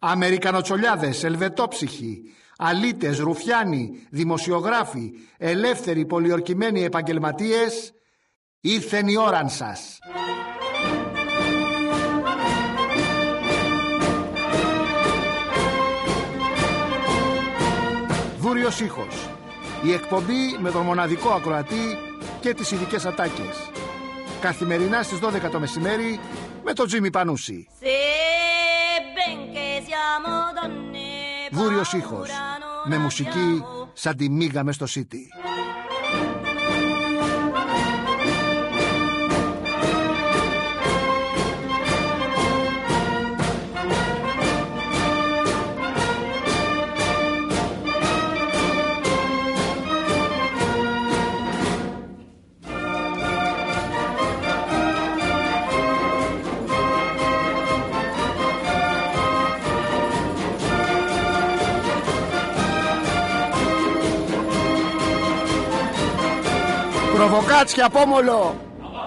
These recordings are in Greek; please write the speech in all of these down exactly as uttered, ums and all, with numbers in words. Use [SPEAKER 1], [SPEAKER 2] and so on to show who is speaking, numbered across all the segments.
[SPEAKER 1] Αμερικανοτσολιάδες, ελβετόψυχοι, αλήτες, ρουφιάνοι, δημοσιογράφοι, ελεύθεροι πολιορκημένοι επαγγελματίες, ήρθεν η ώραν σας. Δούριος ήχος. Η εκπομπή με τον μοναδικό ακροατή και τις ειδικές ατάκες. Καθημερινά στις δώδεκα το μεσημέρι με τον Τζίμι Πανούση. Δούριος ήχος. Με μουσική σαν τη μίγα μες στο City. Προβοκάτσια Πόμολο.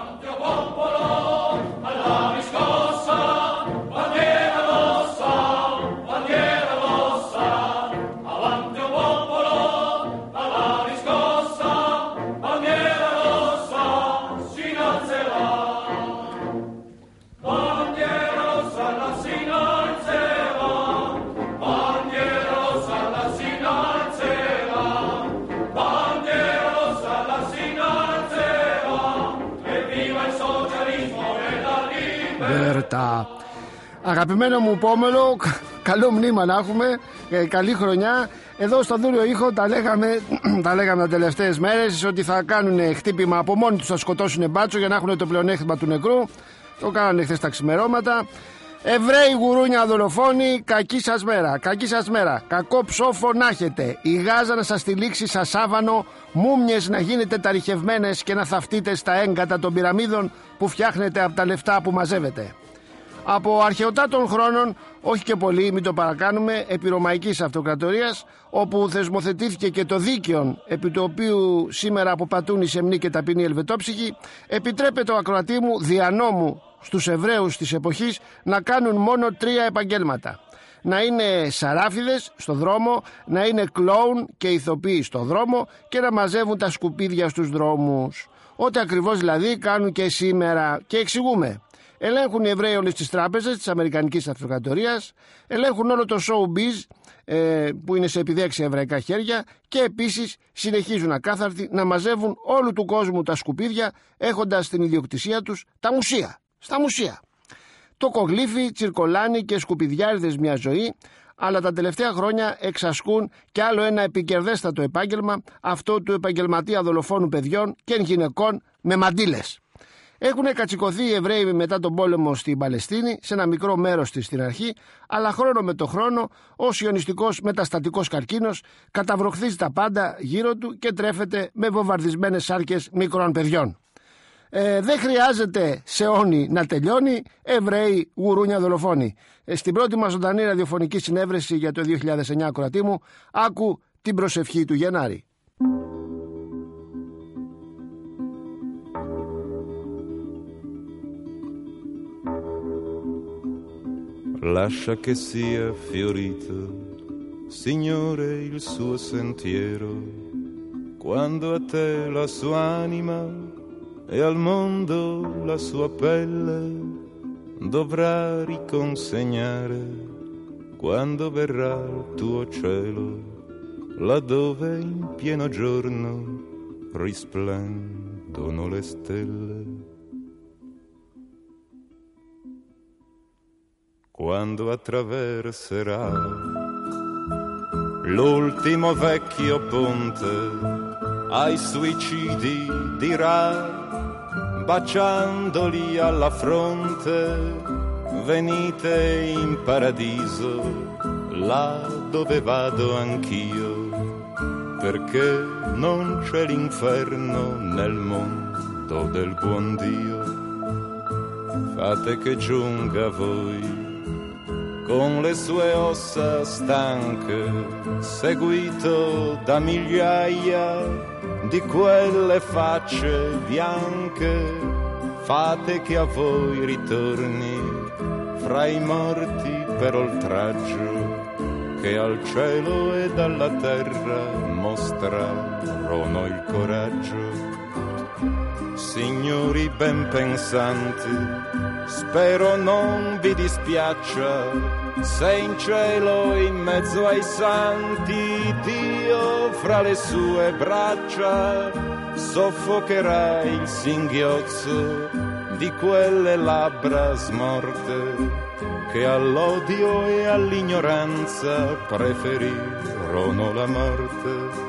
[SPEAKER 1] Μπέρτα. Αγαπημένο μου Πόμελο, καλό μνήμα να έχουμε, ε, καλή χρονιά. Εδώ στο Δούριο Ήχο τα λέγαμε, τα λέγαμε τα τελευταίες μέρες ότι θα κάνουν χτύπημα από μόνοι τους, θα σκοτώσουν μπάτσο για να έχουν το πλεονέκτημα του νεκρού. Το κάνανε χθες τα ξημερώματα. Εβραίοι, γουρούνια, δολοφόνοι, κακή σας μέρα, κακή σας μέρα. Κακό ψόφο να έχετε. Η Γάζα να σας τυλίξει σαν σάβανο, μούμιες να γίνετε ταριχευμένες και να θαυτείτε στα έγκατα των πυραμίδων που φτιάχνετε από τα λεφτά που μαζεύετε. Από αρχαιοτά των χρόνων, όχι και πολύ, μην το παρακάνουμε, επί Ρωμαϊκής Αυτοκρατορίας, όπου θεσμοθετήθηκε και το δίκαιο, επί του οποίου σήμερα αποπατούν οι σεμνοί και ταπεινοί ελβετόψυχοι, επιτρέπεται ο ακροατή μου δια νόμου στους Εβραίους της εποχής να κάνουν μόνο τρία επαγγέλματα. Να είναι σαράφιδες στο δρόμο, να είναι κλόουν και ηθοποιοί στο δρόμο και να μαζεύουν τα σκουπίδια στους δρόμους. Ό,τι ακριβώς δηλαδή κάνουν και σήμερα. Και εξηγούμε. Ελέγχουν οι Εβραίοι όλες τις τράπεζες της Αμερικανικής Αυτοκρατορίας, ελέγχουν όλο το showbiz ε, που είναι σε επιδέξια εβραϊκά χέρια και επίσης συνεχίζουν ακάθαρτοι να μαζεύουν όλου του κόσμου τα σκουπίδια, έχοντας στην ιδιοκτησία τους τα μουσεία. Στα μουσεία. Το κογλίφι, τσιρκολάνι και σκουπιδιάριδες μια ζωή, αλλά τα τελευταία χρόνια εξασκούν κι άλλο ένα επικερδέστατο επάγγελμα, αυτό του επαγγελματία δολοφόνου παιδιών και γυναικών με μαντήλες. Έχουν κατσικωθεί οι Εβραίοι μετά τον πόλεμο στην Παλαιστίνη, σε ένα μικρό μέρος της στην αρχή, αλλά χρόνο με το χρόνο ο σιωνιστικός μεταστατικός καρκίνος καταβροχθίζει τα πάντα γύρω του και τρέφεται με βομβαρδισμένες σάρκες μικρών παιδιών. Ε, δεν χρειάζεται σε όνει να τελειώνει, Εβραίοι, γουρούνια, δολοφόνοι. Ε, στην πρώτη μας ζωντανή ραδιοφωνική συνέβρεση για το δύο χιλιάδες εννιά, ακροατή μου, άκου την προσευχή του Γενάρη.
[SPEAKER 2] Lascia che sia fiorito, Signore, il suo sentiero, quando a te la sua anima e al mondo la sua pelle dovrà riconsegnare, quando verrà il tuo cielo, laddove in pieno giorno risplendono le stelle. Quando attraverserà l'ultimo vecchio ponte, ai suicidi dirà, baciandoli alla fronte, venite in paradiso, là dove vado anch'io, perché non c'è l'inferno nel mondo del buon Dio. Fate che giunga a voi con le sue ossa stanche, seguito da migliaia di quelle facce bianche. Fate che a voi ritorni fra i morti per oltraggio che al cielo ed alla terra mostrarono il coraggio. Signori ben pensanti, spero non vi dispiaccia se in cielo in mezzo ai santi Dio fra le sue braccia soffocherà il singhiozzo di quelle labbra smorte che all'odio e all'ignoranza preferirono la morte.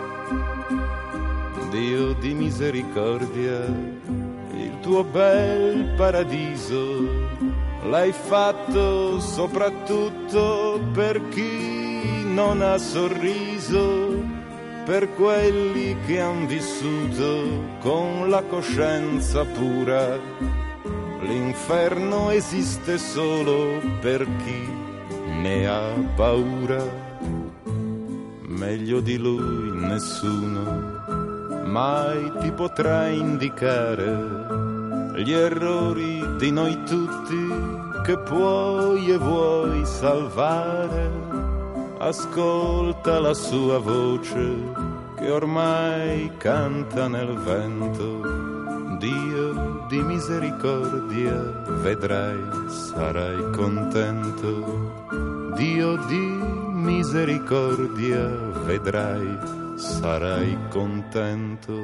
[SPEAKER 2] Dio di misericordia, il tuo bel paradiso l'hai fatto soprattutto per chi non ha sorriso, per quelli che han vissuto con la coscienza pura. L'inferno esiste solo per chi ne ha paura. Meglio di lui nessuno mai ti potrà indicare gli errori di noi tutti che puoi e vuoi salvare. Ascolta la sua voce che ormai canta nel vento. Dio di misericordia, vedrai, sarai contento. Dio di misericordia, vedrai, sarai contento.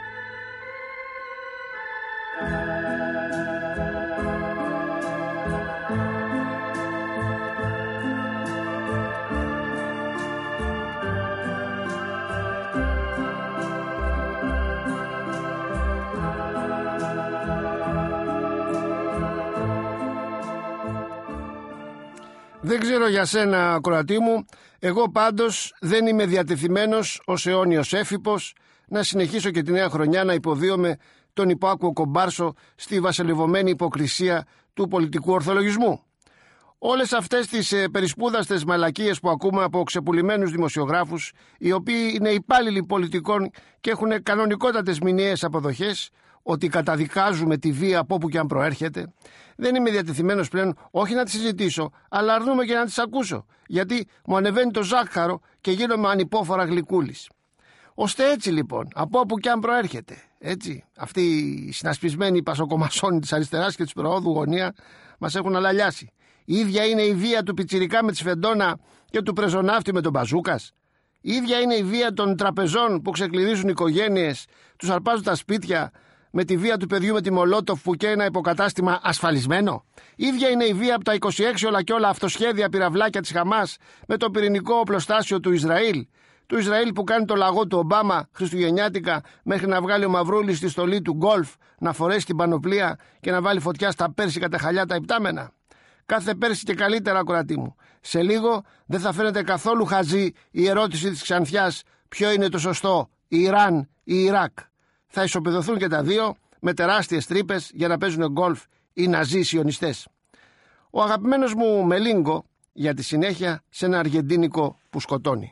[SPEAKER 1] Δεν ξέρω για σένα, ακροατή μου, εγώ πάντως δεν είμαι διατεθειμένος ως αιώνιος έφυπος να συνεχίσω και τη νέα χρονιά να υποδίωμαι τον υπάκουο κομπάρσο στη βασιλευωμένη υποκρισία του πολιτικού ορθολογισμού. Όλες αυτές τις ε, περισπούδαστες μαλακίες που ακούμε από ξεπουλημένους δημοσιογράφους, οι οποίοι είναι υπάλληλοι πολιτικών και έχουν κανονικότατες μηνιαίες αποδοχές, ότι καταδικάζουμε τη βία από όπου και αν προέρχεται, δεν είμαι διατεθειμένος πλέον όχι να τις συζητήσω, αλλά αρνούμαι και να τις ακούσω, γιατί μου ανεβαίνει το ζάχαρο και γίνομαι ανυπόφορα γλυκούλης. Ώστε έτσι λοιπόν, από όπου και αν προέρχεται, έτσι, αυτοί οι συνασπισμένοι πασοκομασόνοι της αριστεράς και της προόδου γωνία μας έχουν αλαλιάσει. Η ίδια είναι η βία του πιτσιρικά με τη σφεντόνα και του πρεζοναύτη με τον μπαζούκας. Η ίδια είναι η βία των τραπεζών που ξεκλειδίζουν οικογένειες, τους αρπάζουν τα σπίτια, με τη βία του παιδιού με τη Μολότοφ που καίει ένα υποκατάστημα ασφαλισμένο. Ίδια είναι η βία από τα είκοσι έξι όλα και όλα αυτοσχέδια πυραυλάκια της Χαμάς με το πυρηνικό οπλοστάσιο του Ισραήλ. Του Ισραήλ που κάνει το λαγό του Ομπάμα χριστουγεννιάτικα μέχρι να βγάλει ο Μαυρούλης στη στολή του γκολφ, να φορέσει την πανοπλία και να βάλει φωτιά στα πέρσικα τα χαλιά τα υπτάμενα. Κάθε πέρσι και καλύτερα, ακροατή μου. Σε λίγο δεν θα φαίνεται καθόλου χαζή η ερώτηση της Ξανθιάς ποιο είναι το σωστό, Ιράν ή Ιράκ. Θα ισοπεδωθούν και τα δύο με τεράστιες τρύπες για να παίζουν γκολφ οι ναζί σιωνιστές. Ο αγαπημένος μου Μελίνγκο για τη συνέχεια σε ένα αργεντίνικο που σκοτώνει.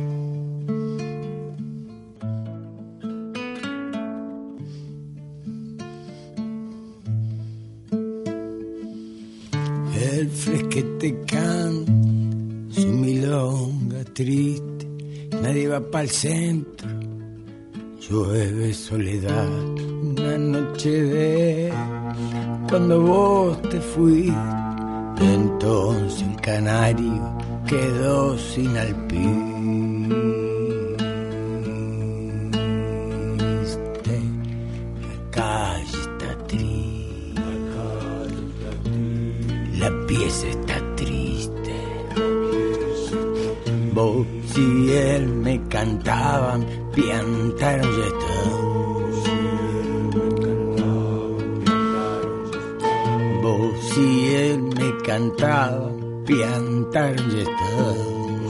[SPEAKER 3] El fresquete canta su milonga triste, nadie va pa'l centro, llueve soledad, una noche de cuando vos te fuiste, entonces el canario quedó sin alpiste, la calle está triste, la pieza está triste, vos y él me cantaban, piantaron ya están. Vos y él me cantaban, piantaron ya están.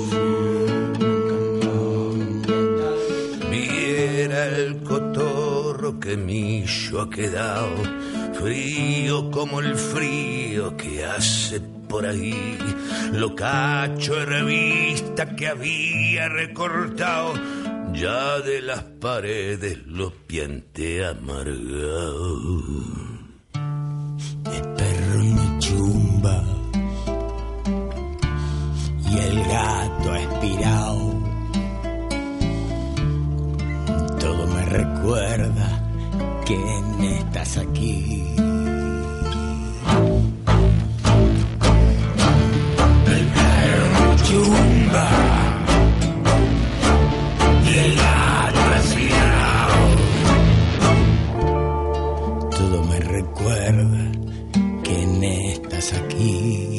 [SPEAKER 4] Viera el cotorro que millo ha quedado, frío como el frío que hace por ahí, lo cacho de revista que había recortado, ya de las paredes los pianté amargados.
[SPEAKER 3] El perro no chumba, y el gato ha expirado. Todo me recuerda que no estás aquí. El perro chumba y el gato ha expirado. Todo me recuerda que no estás aquí.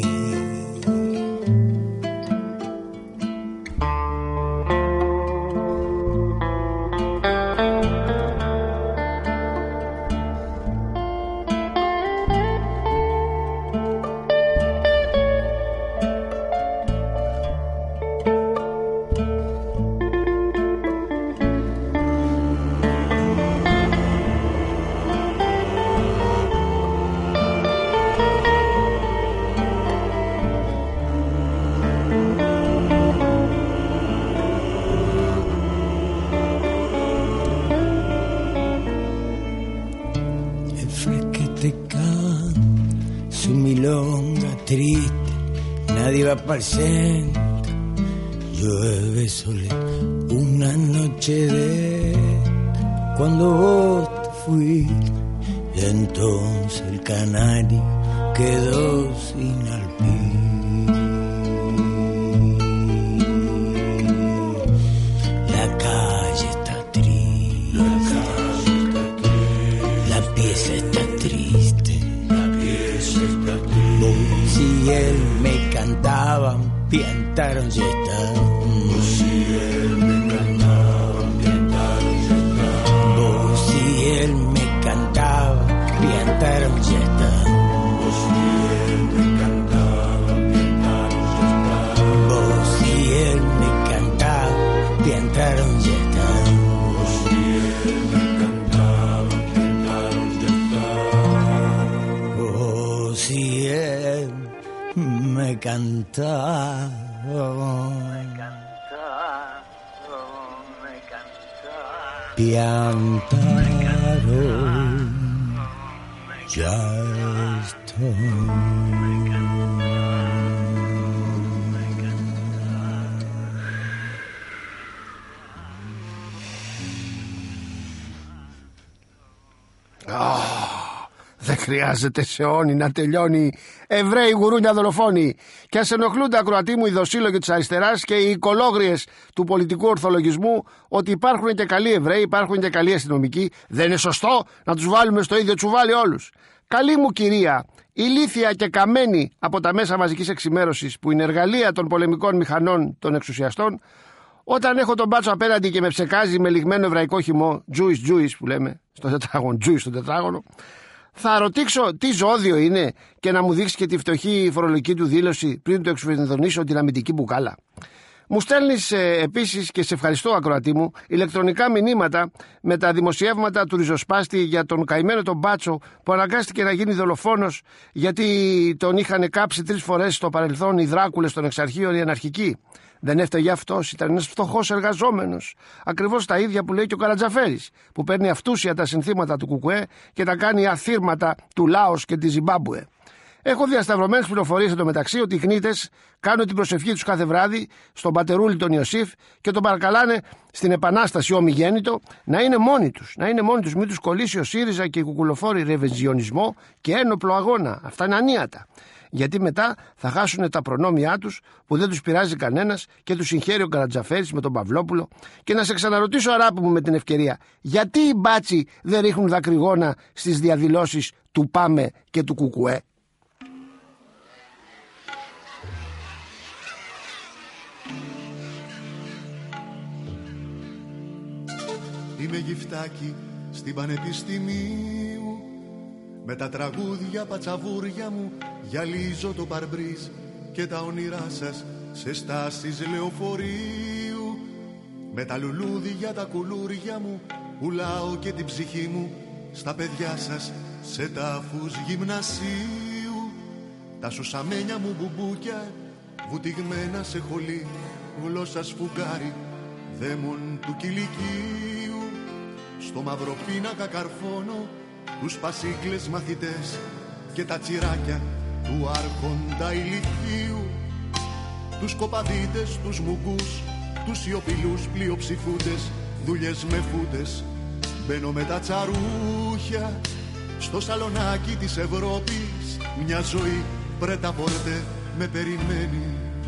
[SPEAKER 3] Al centro, llueve sole una noche de cuando vos te fuiste, y entonces el canario quedó sin alpín. La calle está triste, la calle está triste, la pieza está triste, la pieza está triste. Vos y él me cantaban, piantaron ya está. Vos y él me cantaban, piantaron ya está. Vos y él me cantaban, piantaron ya está. Vos y él me cantaban, piantaron ya está. Vos y él me cantaban, piantaron ya está. Vos y él me cantaban, piantaron ya está. Vos y él me cantaba, me cantaba, me cantaba, piantaron, ya estoy.
[SPEAKER 1] Δεν χρειάζεται σε αιώνι να τελειώνει. Εβραίοι, γουρούνια, δολοφόνοι. Και ας ενοχλούνται, ακροατοί μου, οι δοσύλλογοι της αριστεράς και οι οικολόγριες του πολιτικού ορθολογισμού ότι υπάρχουν και καλοί Εβραίοι, υπάρχουν και καλοί αστυνομικοί. Δεν είναι σωστό να τους βάλουμε στο ίδιο τσουβάλι όλους. Καλή μου κυρία, ηλίθια και καμένη από τα μέσα μαζικής εξημέρωσης που είναι εργαλεία των πολεμικών μηχανών των εξουσιαστών, όταν έχω τον μπάτσο απέναντι και με ψεκάζει με λιγμένο εβραϊκό χυμό, Jewish Jewish που λέμε, στο τετράγωνο, Jewish στο τετράγωνο, θα ρωτήσω τι ζώδιο είναι και να μου δείξει και τη φτωχή φορολογική του δήλωση πριν του εξουφενδονήσω την αμυντική μπουκάλα. Μου στέλνεις ε, επίσης, και σε ευχαριστώ ακροατή μου, ηλεκτρονικά μηνύματα με τα δημοσιεύματα του ριζοσπάστη για τον καημένο τον μπάτσο που αναγκάστηκε να γίνει δολοφόνος γιατί τον είχαν κάψει τρεις φορές στο παρελθόν οι δράκουλες των εξαρχείων, οι αναρχικοί. Δεν έφταιγε αυτός, ήταν ένας φτωχός εργαζόμενος. Ακριβώς τα ίδια που λέει και ο Καρατζαφέρης, που παίρνει αυτούσια τα συνθήματα του Κουκουέ και τα κάνει αθήρματα του Λάος και της Ζιμπάμπουε. Έχω διασταυρωμένες πληροφορίες εντωμεταξύ ότι οι κνήτες κάνουν την προσευχή τους κάθε βράδυ στον πατερούλη τον Ιωσήφ και τον παρακαλάνε στην Επανάσταση ομιγέννητο να είναι μόνοι τους. Να είναι μόνοι τους, μην τους κολλήσει ο ΣΥΡΙΖΑ και οι κουκουλοφόροι ρεβεζιονισμό και ένοπλο αγώνα. Αυτά είναι ανίατα. Γιατί μετά θα χάσουν τα προνόμια τους που δεν τους πειράζει κανένας και τους συγχαίρει ο Καρατζαφέρης με τον Παυλόπουλο. Και να σε ξαναρωτήσω, αράπη μου, με την ευκαιρία, γιατί οι μπάτσοι δεν ρίχνουν δακρυγόνα στις διαδηλώσεις του ΠΑΜΕ και του Κουκουέ?
[SPEAKER 5] Είμαι γυφτάκι στην Πανεπιστημίου, με τα τραγούδια πατσαβούρια μου γυαλίζω το παρμπρίζ και τα όνειρά σας σε στάσεις λεωφορείου. Με τα λουλούδια τα κουλούρια μου πουλάω και την ψυχή μου στα παιδιά σας σε τάφους γυμνασίου. Τα σουσαμένια μου μπουμπούκια βουτυγμένα σε χολή, γλώσσα σφουγγάρι δαίμον του κηλικίου. Στο μαύρο πίνακα καρφώνω τους πασίκλες μαθητές και τα τσιράκια του άρχοντα ηλικίου. τους κοπαδίτες, τους μουγκούς, τους σιωπηλούς πλειοψηφούντες, δουλειές με φούντες. Μπαίνω με τα τσαρούχια στο σαλονάκι της Ευρώπης. Μια ζωή πρέτα πορτέ με περιμένει.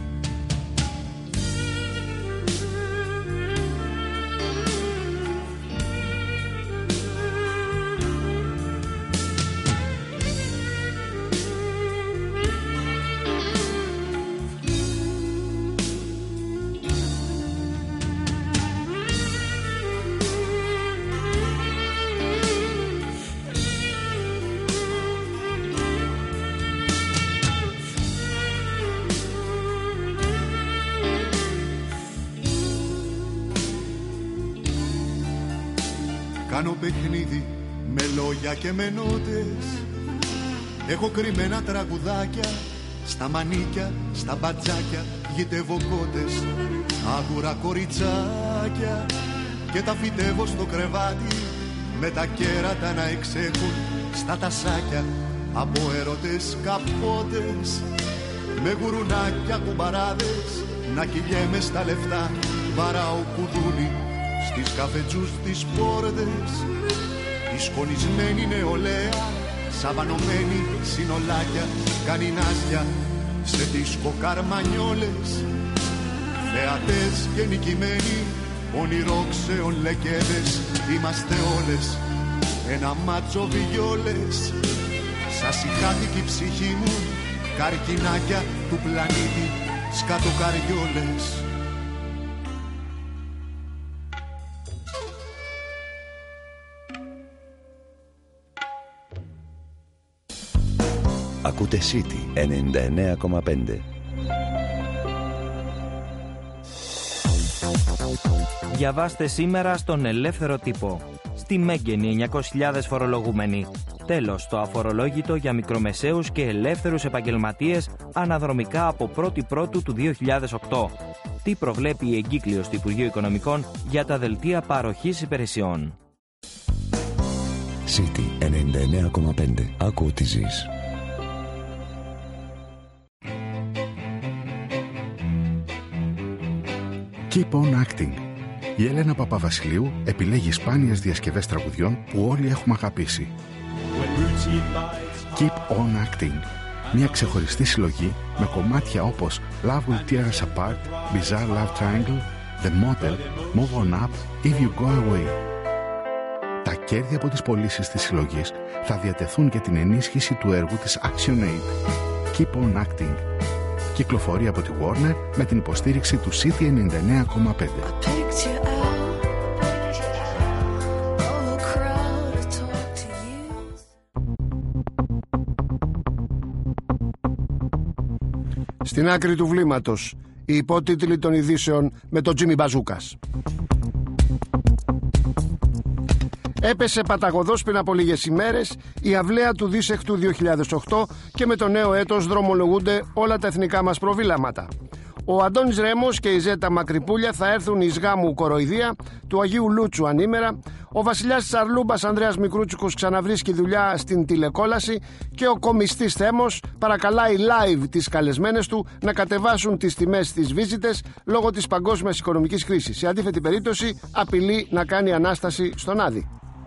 [SPEAKER 5] Κάνω παιχνίδι με λόγια και με νότες. Έχω κρυμμένα τραγουδάκια στα μανίκια, στα μπατζάκια, γητεύω κότες, άγουρα κοριτσάκια και τα φυτεύω στο κρεβάτι με τα κέρατα να εξέχουν στα τασάκια από έρωτες καπότες με γουρουνάκια κουμπαράδες να κυλιέμαι στα λεφτά. Βαράω κουδούνι στις καφετζούς τις πόρτες, η σκονισμένη νεολαία, σαβανωμένη συνολάκια, κάνει νάστια σε δίσκο καρμανιόλες. Θεατές και νικημένοι, ονειρόξεων λεκέδες, είμαστε όλες ένα μάτσο βιόλες. Σας ηχάθηκη η ψυχή μου, καρκινάκια του πλανήτη, σκατοκαριόλες.
[SPEAKER 6] Ακούτε City ενενήντα εννέα κόμμα πέντε.
[SPEAKER 7] Διαβάστε σήμερα στον Ελεύθερο Τύπο. Στη Μέγγενη εννιακόσιες χιλιάδες φορολογούμενοι. Τέλος το αφορολόγητο για μικρομεσαίους και ελεύθερους επαγγελματίες αναδρομικά από πρώτη Πρώτου του δύο χιλιάδες οκτώ. Τι προβλέπει η εγκύκλειος του Υπουργείου Οικονομικών για τα δελτία παροχής υπηρεσιών.
[SPEAKER 6] City ενενήντα εννέα κόμμα πέντε. Άκου ό,τι ζεις.
[SPEAKER 8] Keep on acting. Η Έλενα Παπαβασιλείου επιλέγει σπάνιες διασκευές τραγουδιών που όλοι έχουμε αγαπήσει. Keep on acting. Μια ξεχωριστή συλλογή με κομμάτια όπως Love Will Tear Us Apart, Bizarre Love Triangle, The Model, Move On Up, If You Go Away. Τα κέρδη από τις πωλήσεις της συλλογής θα διατεθούν για την ενίσχυση του έργου της ActionAid. Keep on acting. Κυκλοφορεί από τη Warner με την υποστήριξη του City ενενήντα εννέα κόμμα πέντε.
[SPEAKER 1] Στην άκρη του βλήματος, οι υπότιτλοι των ειδήσεων με τον Τζίμι Μπαζούκας. Έπεσε παταγωδός πριν από λίγες ημέρες η αυλαία του δίσεκτου δύο χιλιάδες οκτώ και με το νέο έτος δρομολογούνται όλα τα εθνικά μας προβίλαματα. Ο Αντώνης Ρέμος και η Ζέτα Μακρυπούλια θα έρθουν εις γάμου κοροϊδία του Αγίου Λούτσου ανήμερα. Ο βασιλιάς της Αρλούμπας Ανδρέας Μικρούτσικος ξαναβρίσκει δουλειά στην τηλεκόλαση και ο κομιστής Θέμος παρακαλάει live τις καλεσμένες του να κατεβάσουν τις τιμές στις βίζιτες λόγω της παγκόσμιας οικονομικής κρίσης. Σε αντίθετη περίπτωση απειλεί να κάνει ανάσταση στον Άδη.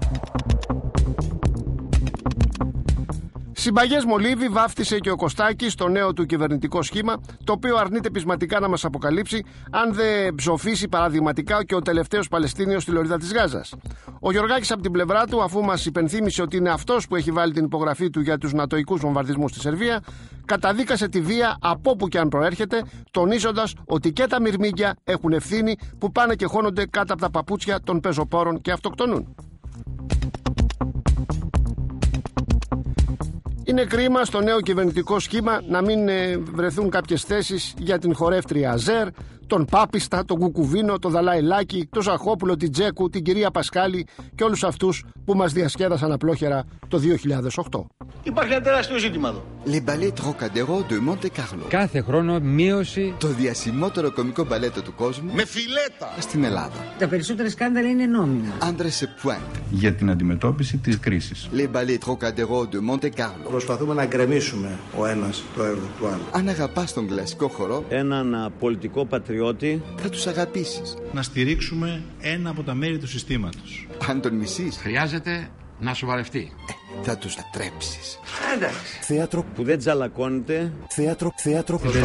[SPEAKER 1] Συμπαγές μολύβι βάφτισε και ο Κωστάκης το νέο του κυβερνητικό σχήμα, το οποίο αρνείται πεισματικά να μας αποκαλύψει αν δεν ψοφήσει παραδειγματικά και ο τελευταίος Παλαιστίνιος στη λωρίδα της Γάζας. Ο Γιωργάκης από την πλευρά του, αφού μας υπενθύμησε ότι είναι αυτός που έχει βάλει την υπογραφή του για τους νατοικούς βομβαρδισμούς στη Σερβία, καταδίκασε τη βία από όπου και αν προέρχεται, τονίζοντας ότι και τα μυρμήγκια έχουν ευθύνη που πάνε και χώνονται κάτω από τα παπούτσια των πεζοπόρων και αυτοκτονούν. Είναι κρίμα στο νέο κυβερνητικό σχήμα να μην βρεθούν κάποιες θέσεις για την χορεύτρια Αζέρ, τον Πάπιστα, τον Κουκουβίνο, τον Δαλαϊλάκη, τον Ζαχόπουλο, την Τζέκου, την κυρία Πασκάλη και όλους αυτούς που μας διασκέδασαν απλόχερα το δύο χιλιάδες οκτώ.
[SPEAKER 9] Υπάρχει ένα τεράστιο ζήτημα εδώ.
[SPEAKER 10] Les ballets Trocadéro de Monte Carlo.
[SPEAKER 11] Κάθε χρόνο μείωση.
[SPEAKER 10] Το διασημότερο κωμικό μπαλέτο του κόσμου.
[SPEAKER 9] Με φιλέτα.
[SPEAKER 10] Στην Ελλάδα.
[SPEAKER 12] Τα περισσότερα σκάνδαλα είναι νόμιμα.
[SPEAKER 10] André σε pointe.
[SPEAKER 13] Για την αντιμετώπιση της κρίσης.
[SPEAKER 10] Les ballets Trocadéro de Monte Carlo.
[SPEAKER 14] Προσπαθούμε να γκρεμίσουμε ο ένας το έργο του άλλου.
[SPEAKER 10] Αν αγαπάς τον κλασικό χορό,
[SPEAKER 15] έναν πολιτικό πατριώτη,
[SPEAKER 10] θα τους αγαπήσεις.
[SPEAKER 16] Να στηρίξουμε ένα από τα μέρη του συστήματος.
[SPEAKER 10] Αν τον μισείς,
[SPEAKER 17] χρειάζεται να σοβαρευτεί.
[SPEAKER 10] Ε, θα τους λατρέψεις.
[SPEAKER 14] Εντάξει.
[SPEAKER 15] Θέατρο που δεν τζαλακώνεται.
[SPEAKER 10] Θέατρο, θέατρο που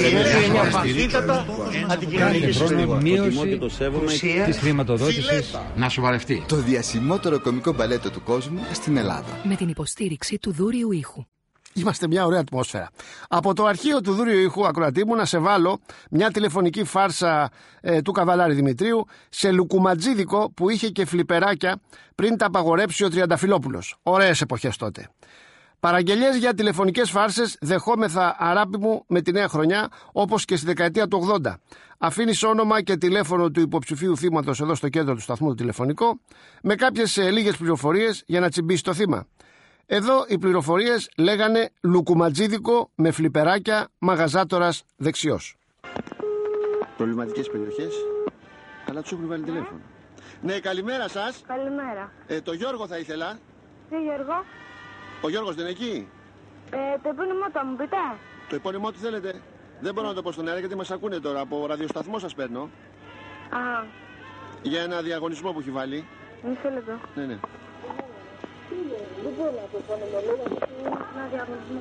[SPEAKER 11] κάθε χρόνο μείωση της χρηματοδότησης.
[SPEAKER 17] Να σοβαρευτεί.
[SPEAKER 10] Το διασημότερο κωμικό μπαλέτο του κόσμου στην Ελλάδα.
[SPEAKER 18] Με την υποστήριξη του Δούριου Ήχου.
[SPEAKER 1] Είμαστε μια ωραία ατμόσφαιρα. Από το αρχείο του Δούριου Ήχου, ακροατή μου, να σε βάλω μια τηλεφωνική φάρσα ε, του Καβαλάρη Δημητρίου σε λουκουματζίδικο που είχε και φλιπεράκια πριν τα απαγορέψει ο Τριανταφυλόπουλος. Ωραίες εποχές τότε. Παραγγελιές για τηλεφωνικές φάρσες δεχόμεθα, αγάπη μου, με τη νέα χρονιά, όπως και στη δεκαετία του ογδόντα. Αφήνεις όνομα και τηλέφωνο του υποψηφίου θύματος εδώ στο κέντρο του σταθμού, το τηλεφωνικό, με κάποιες ε, λίγες πληροφορίες για να τσιμπήσει το θύμα. Εδώ οι πληροφορίες λέγανε λουκουματζίδικο με φλιπεράκια, μαγαζάτορας δεξιός.
[SPEAKER 19] Προβληματικές περιοχές, αλλά τους έχουν βάλει τηλέφωνο. Ναι, καλημέρα σας.
[SPEAKER 20] Καλημέρα.
[SPEAKER 19] Ε, το Γιώργο θα ήθελα.
[SPEAKER 20] Τι Γιώργο?
[SPEAKER 19] Ο Γιώργος δεν είναι εκεί.
[SPEAKER 20] Ε, το επώνυμό θα μου πείτε.
[SPEAKER 19] Το επώνυμό του θέλετε? Δεν μπορώ να το πω στον αέρα γιατί μας ακούνε τώρα. Από ραδιοσταθμό σας παίρνω.
[SPEAKER 20] Α.
[SPEAKER 19] Για ένα διαγωνισμό που έχει βάλει.
[SPEAKER 20] Μισό λεπτό.
[SPEAKER 19] Ναι, ναι.
[SPEAKER 20] Δεν μπορεί να το επώνυμο, λέω, ένα διαγωνισμό.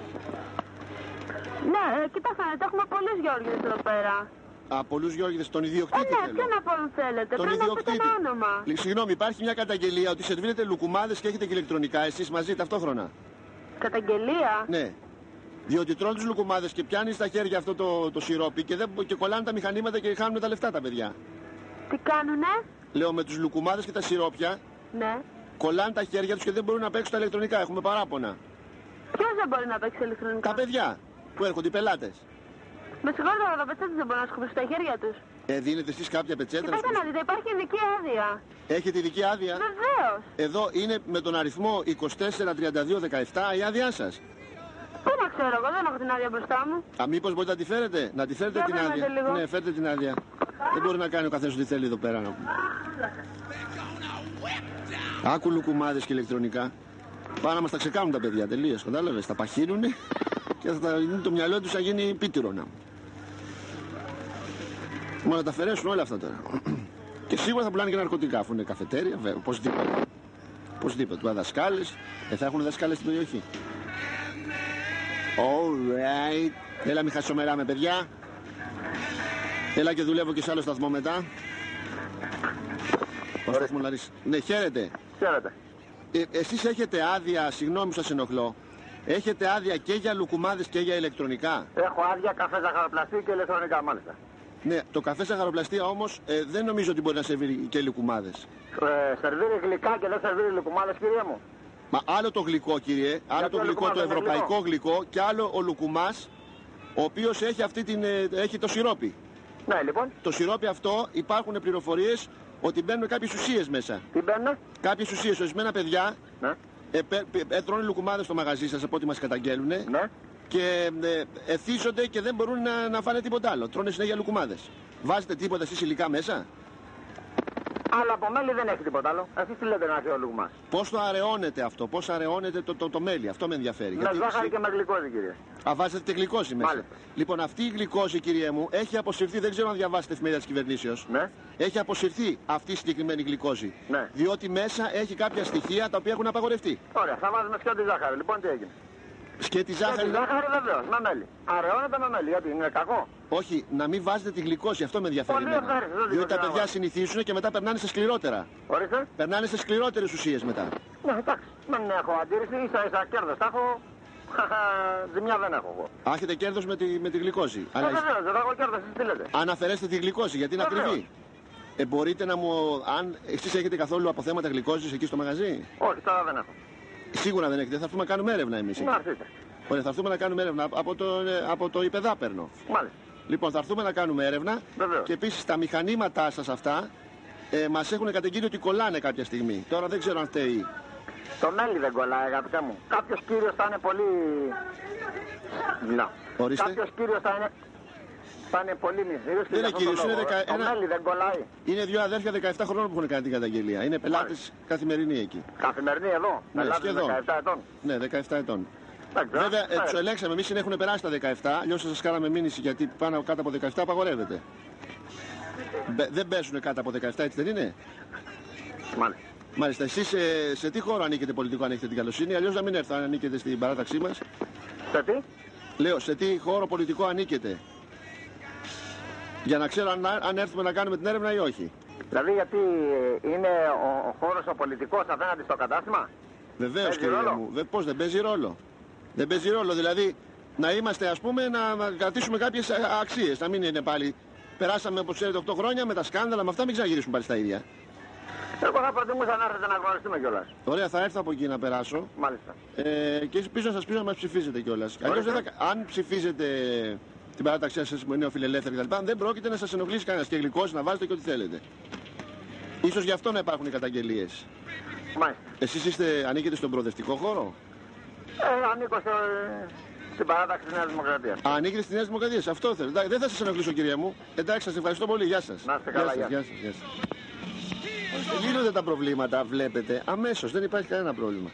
[SPEAKER 20] Ναι, ε, κοιτάξτε, έχουμε πολλούς Γιώργηδες εδώ πέρα.
[SPEAKER 19] Α, πολλούς Γιώργηδες, τον ιδιοκτήτη.
[SPEAKER 20] Ε, ναι, ποιον από όλους θέλετε.
[SPEAKER 19] Τον
[SPEAKER 20] πρέπει
[SPEAKER 19] ιδιοκτήτη.
[SPEAKER 20] να πείτε ένα όνομα.
[SPEAKER 19] Συγγνώμη, υπάρχει μια καταγγελία ότι σερβίρετε λουκουμάδες και έχετε και ηλεκτρονικά εσείς μαζί ταυτόχρονα.
[SPEAKER 20] Καταγγελία?
[SPEAKER 19] Ναι. Διότι τρώνε τους λουκουμάδες και πιάνει στα χέρια αυτό το, το σιρόπι και, δεν, και κολλάνε τα μηχανήματα και χάνουν τα λεφτά τα παιδιά.
[SPEAKER 20] Τι κάνουνε?
[SPEAKER 19] Λέω με τους λουκουμάδες και τα σιρόπια.
[SPEAKER 20] Ναι.
[SPEAKER 19] Κολλάνε τα χέρια τους και δεν μπορούν να παίξουν τα ηλεκτρονικά. Έχουμε παράπονα.
[SPEAKER 20] Ποιος δεν μπορεί να παίξει ηλεκτρονικά?
[SPEAKER 19] Τα παιδιά που έρχονται, οι πελάτες.
[SPEAKER 20] Με συγχωρείτε, αλλά τα πετσέτες δεν μπορούν να σκουπίσουν τα χέρια τους.
[SPEAKER 19] Ε, δίνετε εσείς κάποια πετσέτα?
[SPEAKER 20] Κοιτάξτε να δείτε, υπάρχει ειδική άδεια.
[SPEAKER 19] Έχετε ειδική άδεια?
[SPEAKER 20] Βεβαίως.
[SPEAKER 19] Εδώ είναι με τον αριθμό είκοσι τέσσερα τριάντα δύο δεκαεπτά η άδειά σας.
[SPEAKER 20] Πού να ξέρω, εγώ δεν έχω την άδεια μπροστά μου.
[SPEAKER 19] Α, μήπως μπορείτε να τη φέρετε? Να τη φέρετε την άδεια. Ναι, φέρτε την άδεια. Δεν μπορεί να κάνει ο καθένας ό,τι θέλει εδώ πέρα. Άκου λουκουμάδες και ηλεκτρονικά. Πάνε να μας τα ξεκάνουν τα παιδιά, τελείως. Κατάλαβες, τα παχύνουνε και θα τα, το μυαλό τους θα γίνει πίτυρονα. Μόνο να τα αφαιρέσουν όλα αυτά τώρα. Και σίγουρα θα πουλάνε και ναρκωτικά, αφού είναι καφετέρια, βέβαια, οπωσδήποτε. Οπωσδήποτε, του δασκάλες, ε, θα έχουν δασκάλες στην περιοχή. Alright. Έλα μη χασομεράμε, παιδιά. Έλα και δουλεύω και σε άλλο σταθμό μετά. Ναι, χαίρετε.
[SPEAKER 21] Χαίρετε.
[SPEAKER 19] Ε, εσείς έχετε άδεια, συγγνώμη που σας ενοχλώ, έχετε άδεια και για λουκουμάδες και για ηλεκτρονικά?
[SPEAKER 21] Έχω άδεια καφέ ζαχαροπλαστή και ηλεκτρονικά, μάλιστα.
[SPEAKER 19] Ναι, το καφέ ζαχαροπλαστία όμως ε, δεν νομίζω ότι μπορεί να σερβίρει και λουκουμάδες.
[SPEAKER 21] Ε, σερβίρει γλυκά και δεν σερβίρει λουκουμάδες, κύριε μου.
[SPEAKER 19] Μα άλλο το γλυκό, κύριε, άλλο το γλυκό, το ευρωπαϊκό γλυκό. γλυκό και άλλο ο λουκουμάς, ο οποίος έχει, αυτή την, ε, έχει το σιρόπι.
[SPEAKER 21] Ναι, λοιπόν.
[SPEAKER 19] Το σιρόπι αυτό υπάρχουν πληροφορίες ότι μπαίνουν κάποιες ουσίες μέσα.
[SPEAKER 21] Τι μπαίνουν?
[SPEAKER 19] Κάποιες ουσίες. Ορισμένα παιδιά
[SPEAKER 21] ναι.
[SPEAKER 19] ε, πε, ε, τρώνε λουκουμάδες στο μαγαζί σας από ό,τι μας καταγγέλνουν.
[SPEAKER 21] Ναι.
[SPEAKER 19] Και ε, εθίζονται και δεν μπορούν να, να φάνε τίποτα άλλο. Τρώνε συνέχεια λουκουμάδες. Βάζετε τίποτα εσείς υλικά μέσα?
[SPEAKER 21] Αλλά από μέλι δεν έχει τίποτα άλλο. Εσείς τι λέτε να έχει ο λουκουμάς?
[SPEAKER 19] Πώς το αραιώνετε αυτό, πώς αραιώνετε το, το, το μέλι, αυτό με ενδιαφέρει.
[SPEAKER 21] Με ζάχαρη και με γλυκόζη, κύριε.
[SPEAKER 19] Α, βάζετε και γλυκόζη μέσα.
[SPEAKER 21] Μάλιστα.
[SPEAKER 19] Λοιπόν, αυτή η γλυκόζη, κύριε μου, έχει αποσυρθεί, δεν ξέρω αν διαβάσετε εφημερίδα της κυβερνήσεως.
[SPEAKER 21] Ναι.
[SPEAKER 19] Έχει αποσυρθεί αυτή η συγκεκριμένη γλυκόζη.
[SPEAKER 21] Ναι.
[SPEAKER 19] Διότι μέσα έχει κάποια στοιχεία τα οποία έχουν απαγορευτεί.
[SPEAKER 21] Ωραία, θα βάζουμε σκέτη ζάχαρη. Λοιπόν, τι έγινε?
[SPEAKER 19] Σκέτη ζάχαρη.
[SPEAKER 21] Σκέτη ζάχαρη βεβαίως, με μέλι. Αραιώνεται με μέλι, γιατί είναι κακό.
[SPEAKER 19] Όχι, να μην βάζετε τη γλυκόζη, αυτό με ενδιαφέρει. Διότι τα παιδιά συνηθίζουν και μετά περνάνε σε σκληρότερα.
[SPEAKER 21] Ορίστε.
[SPEAKER 19] Περνάνε σε σκληρότερες ουσίες μετά.
[SPEAKER 21] Ναι, εντάξει. Δεν έχω αντίρρηση, ίσα ίσα κέρδος τα έχω. Ζημιά δεν έχω εγώ.
[SPEAKER 19] Α, έχετε κέρδος με τη, με τη γλυκόζη.
[SPEAKER 21] Ε, Αλλά βεβαίως, δεν έχω κέρδος, εσείς τι λέτε?
[SPEAKER 19] Αν αφαιρέσετε τη γλυκόζη, γιατί είναι ακριβή. Ε, μπορείτε να μου. Αν εσείς έχετε καθόλου αποθέματα γλυκόζης εκεί στο μαγαζί?
[SPEAKER 21] Όχι, τώρα δεν έχω.
[SPEAKER 19] Σίγουρα δεν έχετε, θα έρθουμε να κάνουμε έρευνα εμείς.
[SPEAKER 21] Να έρθετε.
[SPEAKER 19] Ωραία, θα έρθουμε να κάνουμε έρευνα από το, από το Ιπεδά παίρνω.
[SPEAKER 21] Μάλιστα.
[SPEAKER 19] Λοιπόν, θα έρθουμε να κάνουμε έρευνα.
[SPEAKER 21] Βεβαίως.
[SPEAKER 19] Και επίσης τα μηχανήματά σας αυτά ε, μας έχουν καταγγείλει ότι κολλάνε κάποια στιγμή. Τώρα δεν ξέρω αν φταίει.
[SPEAKER 21] Το μέλι δεν κολλάει, αγαπητέ μου. Κάποιος κύριος θα είναι πολύ... Να.
[SPEAKER 19] Ορίστε.
[SPEAKER 21] Κάποιος κύριος θα είναι... Θα είναι πολύ μυθίρος και
[SPEAKER 19] Δεν είναι κύριος, είναι δεκα...
[SPEAKER 21] το
[SPEAKER 19] ένα...
[SPEAKER 21] μέλι δεν κολλάει.
[SPEAKER 19] Είναι δύο αδέρφια δεκαεπτά χρονών που έχουν κάνει την καταγγελία. Είναι πελάτες καθημερινοί εκεί.
[SPEAKER 21] Καθημερινή εδώ,
[SPEAKER 19] Ναι,
[SPEAKER 21] πελάτες
[SPEAKER 19] σχεδόν.
[SPEAKER 21] δεκαεπτά ετών.
[SPEAKER 19] Ναι, δεκαεπτά ετών.
[SPEAKER 21] Εντάξει,
[SPEAKER 19] Βέβαια, ε,
[SPEAKER 21] ναι.
[SPEAKER 19] τους ελέγξαμε εμείς, είναι έχουν περάσει τα δεκαεπτά. Αλλιώς θα σας κάναμε μήνυση γιατί πάνω κάτω από δεκαεπτά απαγορεύεται. Μπε, δεν παίζουν κάτω από δεκαεπτά, έτσι δεν είναι?
[SPEAKER 21] Μάλιστα.
[SPEAKER 19] Μάλιστα, εσείς σε, σε τι χώρο ανήκετε πολιτικό, αν έχετε την καλοσύνη, αλλιώς να μην έρθω αν ανήκετε στην παράταξή μας.
[SPEAKER 21] Σε τι?
[SPEAKER 19] Λέω, σε τι χώρο πολιτικό ανήκετε. Για να ξέρω αν, αν έρθουμε να κάνουμε την έρευνα ή όχι.
[SPEAKER 21] Δηλαδή γιατί είναι ο, ο χώρος ο πολιτικός απέναντι στο κατάστημα.
[SPEAKER 19] Βεβαίως, κύριε μου. Δε, πώς δεν παίζει ρόλο. Δεν παίζει ρόλο, δηλαδή να είμαστε, ας πούμε, να κρατήσουμε κάποιες αξίες. Να μην είναι πάλι. Περάσαμε, όπως ξέρετε, οκτώ χρόνια με τα σκάνδαλα, με αυτά μην ξαναγυρίσουμε πάλι στα ίδια.
[SPEAKER 21] Εγώ θα προτιμούσα να έρθετε να γνωριστούμε κιόλας.
[SPEAKER 19] Ωραία, θα έρθω από εκεί να περάσω.
[SPEAKER 21] Μάλιστα.
[SPEAKER 19] Ε, και πίσω να σας πείσω να μας ψηφίζετε κιόλας. Αλλιώς δεν θα... αν ψηφίζετε την παράταξή σας που είναι ο φιλελεύθερη κτλ., δεν πρόκειται να σας ενοχλήσει κανένας και γλυκός να βάζετε και ό,τι θέλετε. Ίσως γι' αυτό να υπάρχουν οι καταγγελίες.
[SPEAKER 21] Μάλιστα.
[SPEAKER 19] Εσείς είστε, ανήκετε στον προοδευτικό χώρο?
[SPEAKER 21] Ε, ανήκω στο... στην παράταξη της Νέας Δημοκρατίας.
[SPEAKER 19] Α, ανήκετε στη Νέα Δημοκρατία, αυτό θέλω. Δεν θα σας ενοχλήσω, κυρία μου. Εντάξει, σας ευχαριστώ πολύ. Γεια σας.
[SPEAKER 21] Να είστε καλά,
[SPEAKER 19] γεια σας. Γεια σας, γεια σας. Λύνονται τα προβλήματα, βλέπετε, αμέσως. Δεν υπάρχει κανένα πρόβλημα.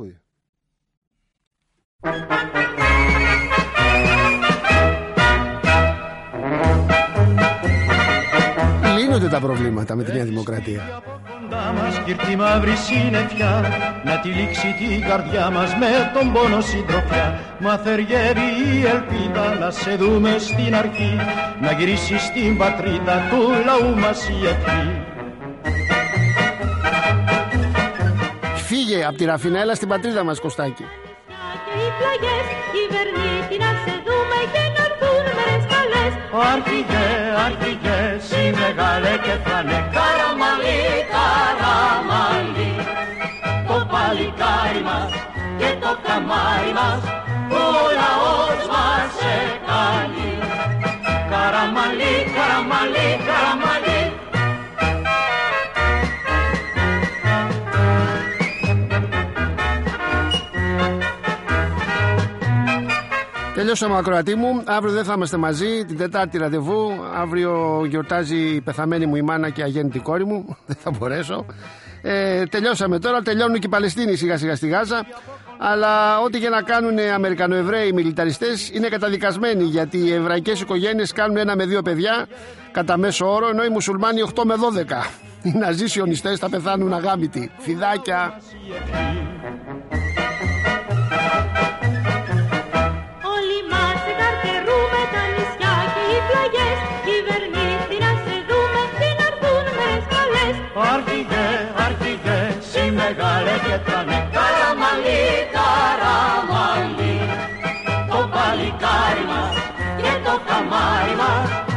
[SPEAKER 19] Λύνονται τα προβλήματα με τη Νέα Δημοκρατία.
[SPEAKER 2] Κοντά μας κυρτή μαύρη συννεφιά, να τυλίξει την καρδιά μας με τον πόνο συντροφιά. Μα θεριεύει η ελπίδα να σε δούμε στην αρχή, να γυρίσεις στην πατρίδα του λαού μας η ευχή.
[SPEAKER 1] Φύγε από τη Ραφινέλα στην πατρίδα μας, Κωστάκη.
[SPEAKER 20] Και οι πλαγιές κυβερνήτη να σε δούμε και να έρθουν μέρες καλές.
[SPEAKER 2] Άρχιγε, άρχιγε, σι μεγάλε και φάνε καραμαλί, καραμαλί. Το παλικάρι μας και το καμάρι μας, ο λαός μας σε καλεί. Καραμαλί, καραμαλί, καραμαλί.
[SPEAKER 1] Τελειώσαμε, ακροατή μου. Αύριο δεν θα είμαστε μαζί. Την Τετάρτη ραντεβού. Αύριο γιορτάζει η πεθαμένη μου η μάνα και η αγέννητη κόρη μου. Δεν θα μπορέσω. Ε, τελειώσαμε τώρα. Τελειώνουν και οι Παλαιστίνοι σιγά σιγά στη Γάζα. Αλλά ό,τι και να κάνουν οι Αμερικανοεβραίοι μιλιταριστές είναι καταδικασμένοι. Γιατί οι εβραϊκές οικογένειες κάνουν ένα με δύο παιδιά κατά μέσο όρο, ενώ οι μουσουλμάνοι οκτώ με δώδεκα. Οι Ναζί σιωνιστές θα πεθάνουν αγάμητοι. Φιδάκια.
[SPEAKER 2] Άρχιγε, άρχιγε, σι μεγάλε και τρανε καραμαλί, καραμαλί. Το παλικάρι μας και το καμάρι μας